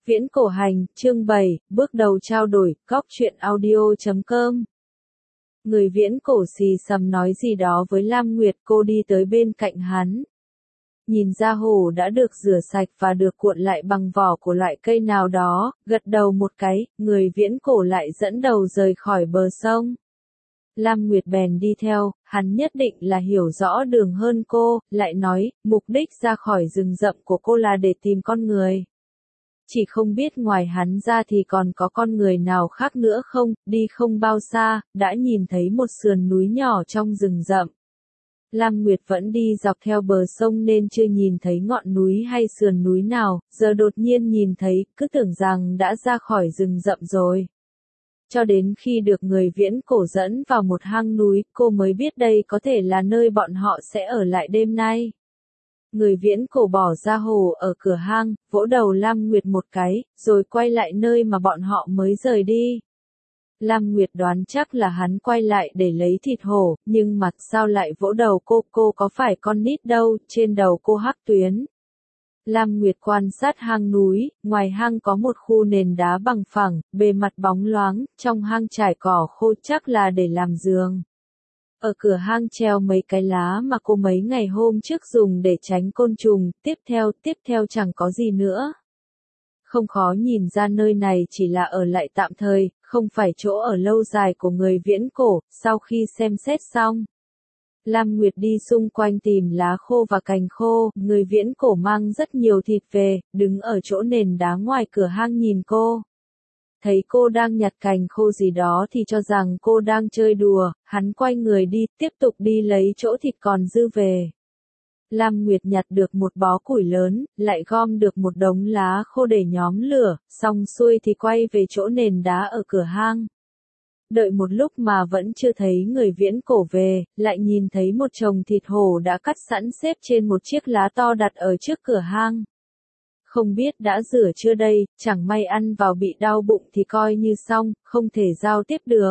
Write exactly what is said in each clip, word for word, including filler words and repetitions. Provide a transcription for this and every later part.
Viễn cổ hành, chương bảy, bước đầu trao đổi, góc truyện audio chấm com. Người viễn cổ xì xầm nói gì đó với Lam Nguyệt, cô đi tới bên cạnh hắn. Nhìn ra hổ đã được rửa sạch và được cuộn lại bằng vỏ của loại cây nào đó, gật đầu một cái, người viễn cổ lại dẫn đầu rời khỏi bờ sông. Lam Nguyệt bèn đi theo, hắn nhất định là hiểu rõ đường hơn cô, lại nói, mục đích ra khỏi rừng rậm của cô là để tìm con người. Chỉ không biết ngoài hắn ra thì còn có con người nào khác nữa không, đi không bao xa, đã nhìn thấy một sườn núi nhỏ trong rừng rậm. Lam Nguyệt vẫn đi dọc theo bờ sông nên chưa nhìn thấy ngọn núi hay sườn núi nào, giờ đột nhiên nhìn thấy, cứ tưởng rằng đã ra khỏi rừng rậm rồi. Cho đến khi được người viễn cổ dẫn vào một hang núi, cô mới biết đây có thể là nơi bọn họ sẽ ở lại đêm nay. Người viễn cổ bỏ ra hồ ở cửa hang, vỗ đầu Lam Nguyệt một cái, rồi quay lại nơi mà bọn họ mới rời đi. Lam Nguyệt đoán chắc là hắn quay lại để lấy thịt hổ, nhưng mà sao lại vỗ đầu cô, cô có phải con nít đâu, trên đầu cô hắc tuyến. Lam Nguyệt quan sát hang núi, ngoài hang có một khu nền đá bằng phẳng, bề mặt bóng loáng, trong hang trải cỏ khô chắc là để làm giường. Ở cửa hang treo mấy cái lá mà cô mấy ngày hôm trước dùng để tránh côn trùng, tiếp theo, tiếp theo chẳng có gì nữa. Không khó nhìn ra nơi này chỉ là ở lại tạm thời, không phải chỗ ở lâu dài của người viễn cổ, sau khi xem xét xong. Lam Nguyệt đi xung quanh tìm lá khô và cành khô, người viễn cổ mang rất nhiều thịt về, đứng ở chỗ nền đá ngoài cửa hang nhìn cô. Thấy cô đang nhặt cành khô gì đó thì cho rằng cô đang chơi đùa, hắn quay người đi, tiếp tục đi lấy chỗ thịt còn dư về. Lam Nguyệt nhặt được một bó củi lớn, lại gom được một đống lá khô để nhóm lửa, xong xuôi thì quay về chỗ nền đá ở cửa hang. Đợi một lúc mà vẫn chưa thấy người viễn cổ về, lại nhìn thấy một chồng thịt hổ đã cắt sẵn xếp trên một chiếc lá to đặt ở trước cửa hang. Không biết đã rửa chưa đây, chẳng may ăn vào bị đau bụng thì coi như xong, không thể giao tiếp được.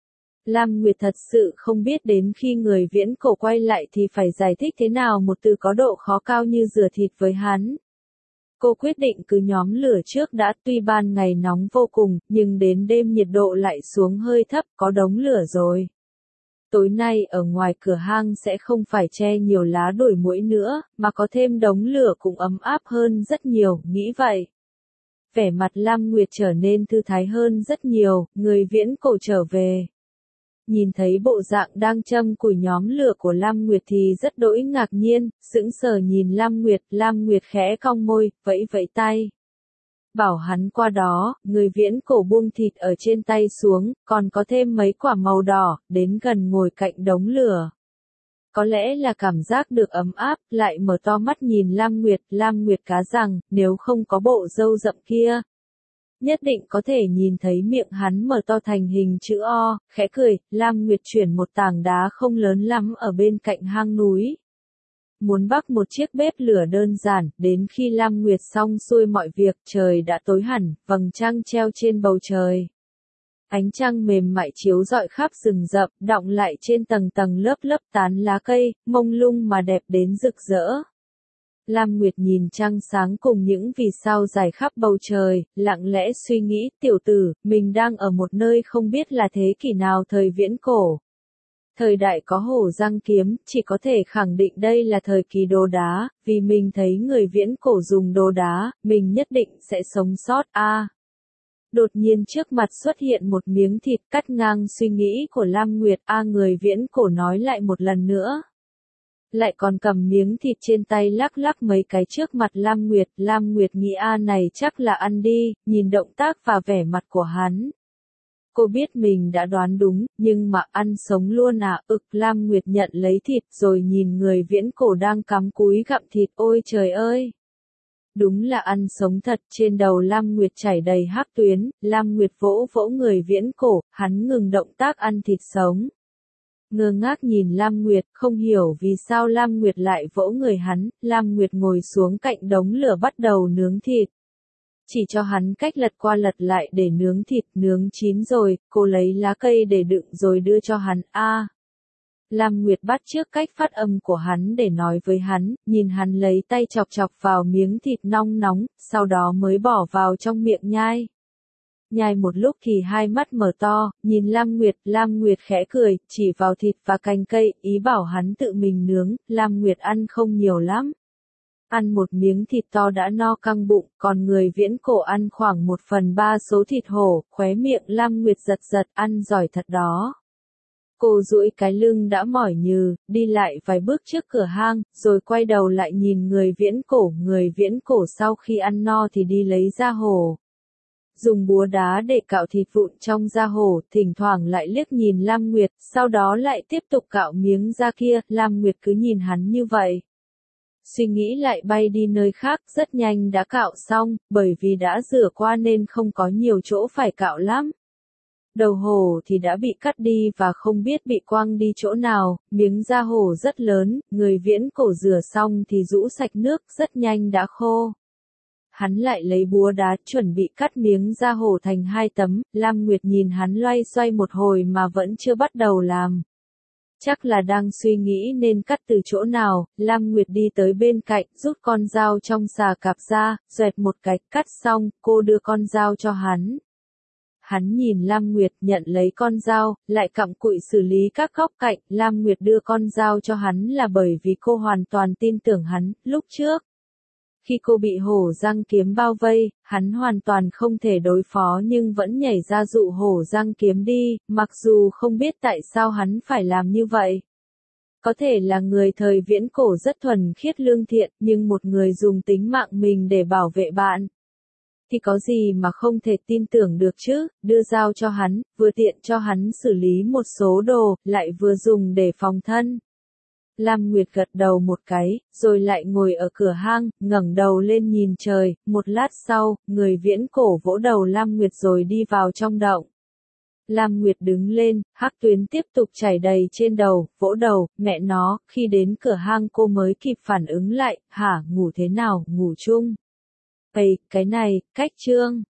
Lam Nguyệt thật sự không biết đến khi người viễn cổ quay lại thì phải giải thích thế nào một từ có độ khó cao như rửa thịt với hắn. Cô quyết định cứ nhóm lửa trước đã, tuy ban ngày nóng vô cùng, nhưng đến đêm nhiệt độ lại xuống hơi thấp, có đống lửa rồi. Tối nay ở ngoài cửa hang sẽ không phải che nhiều lá đuổi muỗi nữa, mà có thêm đống lửa cũng ấm áp hơn rất nhiều, nghĩ vậy. Vẻ mặt Lam Nguyệt trở nên thư thái hơn rất nhiều, người viễn cổ trở về. Nhìn thấy bộ dạng đang châm củi nhóm lửa của Lam Nguyệt thì rất đỗi ngạc nhiên, sững sờ nhìn Lam Nguyệt, Lam Nguyệt khẽ cong môi, vẫy vẫy tay. Bảo hắn qua đó, người viễn cổ buông thịt ở trên tay xuống, còn có thêm mấy quả màu đỏ, đến gần ngồi cạnh đống lửa. Có lẽ là cảm giác được ấm áp, lại mở to mắt nhìn Lam Nguyệt, Lam Nguyệt cá rằng, nếu không có bộ râu rậm kia, nhất định có thể nhìn thấy miệng hắn mở to thành hình chữ O, khẽ cười, Lam Nguyệt chuyển một tảng đá không lớn lắm ở bên cạnh hang núi. Muốn bắc một chiếc bếp lửa đơn giản, đến khi Lam Nguyệt xong xuôi mọi việc, trời đã tối hẳn, vầng trăng treo trên bầu trời. Ánh trăng mềm mại chiếu rọi khắp rừng rậm, đọng lại trên tầng tầng lớp lớp tán lá cây, mông lung mà đẹp đến rực rỡ. Lam Nguyệt nhìn trăng sáng cùng những vì sao dài khắp bầu trời, lặng lẽ suy nghĩ, tiểu tử, mình đang ở một nơi không biết là thế kỷ nào thời viễn cổ. Thời đại có hổ răng kiếm, chỉ có thể khẳng định đây là thời kỳ đồ đá, vì mình thấy người viễn cổ dùng đồ đá, mình nhất định sẽ sống sót a. À, đột nhiên trước mặt xuất hiện một miếng thịt cắt ngang suy nghĩ của Lam Nguyệt, a à, người viễn cổ nói lại một lần nữa. Lại còn cầm miếng thịt trên tay lắc lắc mấy cái trước mặt Lam Nguyệt, Lam Nguyệt nghĩ a này chắc là ăn đi, nhìn động tác và vẻ mặt của hắn. Cô biết mình đã đoán đúng, nhưng mà ăn sống luôn à, ực Lam Nguyệt nhận lấy thịt rồi nhìn người viễn cổ đang cắm cúi gặm thịt, ôi trời ơi. Đúng là ăn sống thật, trên đầu Lam Nguyệt chảy đầy hắc tuyến, Lam Nguyệt vỗ vỗ người viễn cổ, hắn ngừng động tác ăn thịt sống. Ngơ ngác nhìn Lam Nguyệt, không hiểu vì sao Lam Nguyệt lại vỗ người hắn, Lam Nguyệt ngồi xuống cạnh đống lửa bắt đầu nướng thịt. Chỉ cho hắn cách lật qua lật lại để nướng thịt, nướng chín rồi, cô lấy lá cây để đựng rồi đưa cho hắn, a. Lam Nguyệt bắt chước cách phát âm của hắn để nói với hắn, nhìn hắn lấy tay chọc chọc vào miếng thịt nong nóng, sau đó mới bỏ vào trong miệng nhai. Nhai một lúc thì hai mắt mở to, nhìn Lam Nguyệt, Lam Nguyệt khẽ cười, chỉ vào thịt và cành cây, ý bảo hắn tự mình nướng, Lam Nguyệt ăn không nhiều lắm. Ăn một miếng thịt to đã no căng bụng, còn người Viễn Cổ ăn khoảng một phần ba số thịt hổ, khóe miệng Lam Nguyệt giật giật, ăn giỏi thật đó. Cô duỗi cái lưng đã mỏi nhừ, đi lại vài bước trước cửa hang, rồi quay đầu lại nhìn người Viễn Cổ, người Viễn Cổ sau khi ăn no thì đi lấy da hổ. Dùng búa đá để cạo thịt vụn trong da hổ, thỉnh thoảng lại liếc nhìn Lam Nguyệt, sau đó lại tiếp tục cạo miếng da kia, Lam Nguyệt cứ nhìn hắn như vậy. Suy nghĩ lại bay đi nơi khác, rất nhanh đã cạo xong, bởi vì đã rửa qua nên không có nhiều chỗ phải cạo lắm. Đầu hổ thì đã bị cắt đi và không biết bị quăng đi chỗ nào, miếng da hổ rất lớn, người Viễn Cổ rửa xong thì rũ sạch nước, rất nhanh đã khô. Hắn lại lấy búa đá chuẩn bị cắt miếng da hổ thành hai tấm, Lam Nguyệt nhìn hắn loay xoay một hồi mà vẫn chưa bắt đầu làm. Chắc là đang suy nghĩ nên cắt từ chỗ nào, Lam Nguyệt đi tới bên cạnh, rút con dao trong xà cạp ra, xoẹt một cái, cắt xong, cô đưa con dao cho hắn. Hắn nhìn Lam Nguyệt nhận lấy con dao, lại cặm cụi xử lý các góc cạnh, Lam Nguyệt đưa con dao cho hắn là bởi vì cô hoàn toàn tin tưởng hắn, lúc trước. Khi cô bị hổ răng kiếm bao vây, hắn hoàn toàn không thể đối phó nhưng vẫn nhảy ra dụ hổ răng kiếm đi, mặc dù không biết tại sao hắn phải làm như vậy. Có thể là người thời Viễn Cổ rất thuần khiết lương thiện, nhưng một người dùng tính mạng mình để bảo vệ bạn. Thì có gì mà không thể tin tưởng được chứ, đưa dao cho hắn, vừa tiện cho hắn xử lý một số đồ, lại vừa dùng để phòng thân. Lam Nguyệt gật đầu một cái, rồi lại ngồi ở cửa hang, ngẩng đầu lên nhìn trời, một lát sau, người Viễn Cổ vỗ đầu Lam Nguyệt rồi đi vào trong động. Lam Nguyệt đứng lên, hắc tuyến tiếp tục chảy đầy trên đầu, vỗ đầu, mẹ nó, khi đến cửa hang cô mới kịp phản ứng lại, hả, ngủ thế nào, ngủ chung. Ây, cái này, cách chương.